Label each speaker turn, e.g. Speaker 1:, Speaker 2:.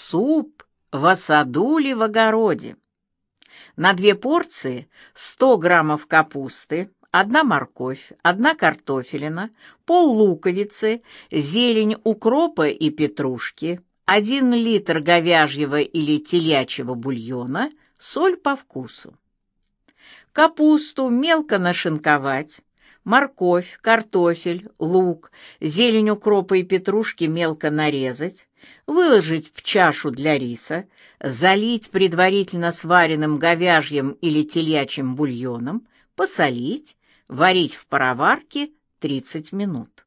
Speaker 1: суп в осадуле в огороде. На 2 порции 100 граммов капусты, 1 морковь, 1 картофелина, пол-луковицы, зелень укропа и петрушки, 1 литр говяжьего или телячьего бульона, соль по вкусу. Капусту мелко нашинковать, морковь, картофель, лук, зелень укропа и петрушки мелко нарезать, выложить в чашу для риса, залить предварительно сваренным говяжьим или телячьим бульоном, посолить, варить в пароварке 30 минут.